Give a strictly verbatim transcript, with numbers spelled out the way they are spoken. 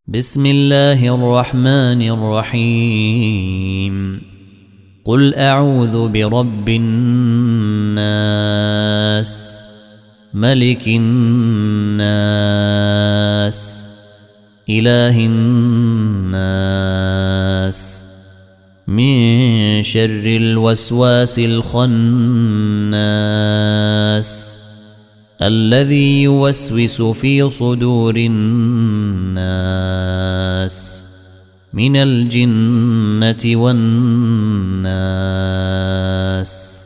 بسم الله الرحمن الرحيم قل أعوذ برب الناس ملك الناس إله الناس من شر الوسواس الخناس الذي يوسوس في صدور الناس من الجنة والناس.